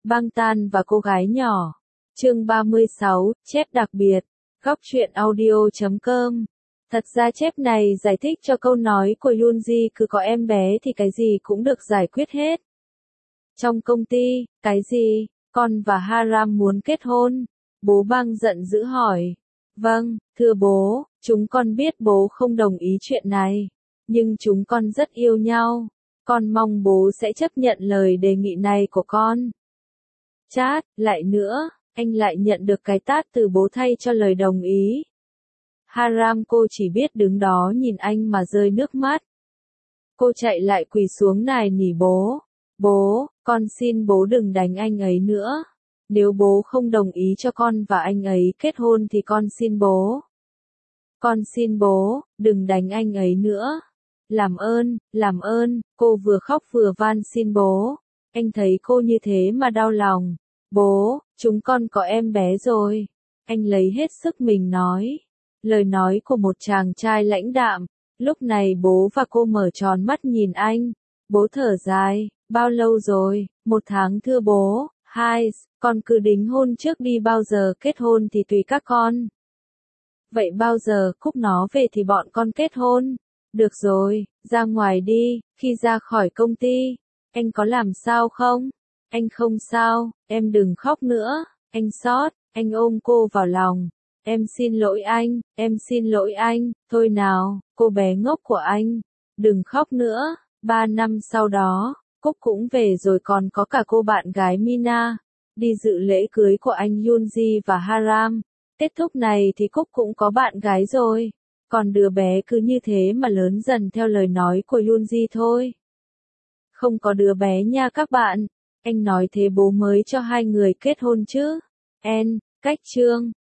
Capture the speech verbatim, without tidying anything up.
Băng Tan và cô gái nhỏ. Chương ba mươi sáu, chép đặc biệt. Góc truyện audio chấm com. Thật ra chép này giải thích cho câu nói của Yoonji cứ có em bé thì cái gì cũng được giải quyết hết. Trong công ty, cái gì? Con và Haram muốn kết hôn? Bố Băng giận dữ hỏi. Vâng, thưa bố, chúng con biết bố không đồng ý chuyện này. Nhưng chúng con rất yêu nhau. Con mong bố sẽ chấp nhận lời đề nghị này của con. Chát, lại nữa, anh lại nhận được cái tát từ bố thay cho lời đồng ý. Haram cô chỉ biết đứng đó nhìn anh mà rơi nước mắt. Cô chạy lại quỳ xuống nài nỉ bố. Bố, con xin bố đừng đánh anh ấy nữa. Nếu bố không đồng ý cho con và anh ấy kết hôn thì con xin bố. Con xin bố, đừng đánh anh ấy nữa. Làm ơn, làm ơn, cô vừa khóc vừa van xin bố. Anh thấy cô như thế mà đau lòng. Bố, chúng con có em bé rồi. Anh lấy hết sức mình nói. Lời nói của một chàng trai lãnh đạm. Lúc này bố và cô mở tròn mắt nhìn anh. Bố thở dài, bao lâu rồi? Một tháng thưa bố. Hai, con cứ đính hôn trước đi, bao giờ kết hôn thì tùy các con. Vậy bao giờ Cúc nó về thì bọn con kết hôn? Được rồi, ra ngoài đi. Khi ra khỏi công ty, anh có làm sao không? Anh không sao, em đừng khóc nữa. Anh xót, anh ôm cô vào lòng. Em xin lỗi anh, em xin lỗi anh. Thôi nào, cô bé ngốc của anh, đừng khóc nữa. Ba năm sau đó, Cúc cũng về rồi, còn có cả cô bạn gái Mina, đi dự lễ cưới của anh Yoonji và Haram. Kết thúc này thì Cúc cũng có bạn gái rồi. Còn đứa bé cứ như thế mà lớn dần theo lời nói của Yoonji thôi. Không có đứa bé nha các bạn. Anh nói thế bố mới cho hai người kết hôn chứ. En, cách chương.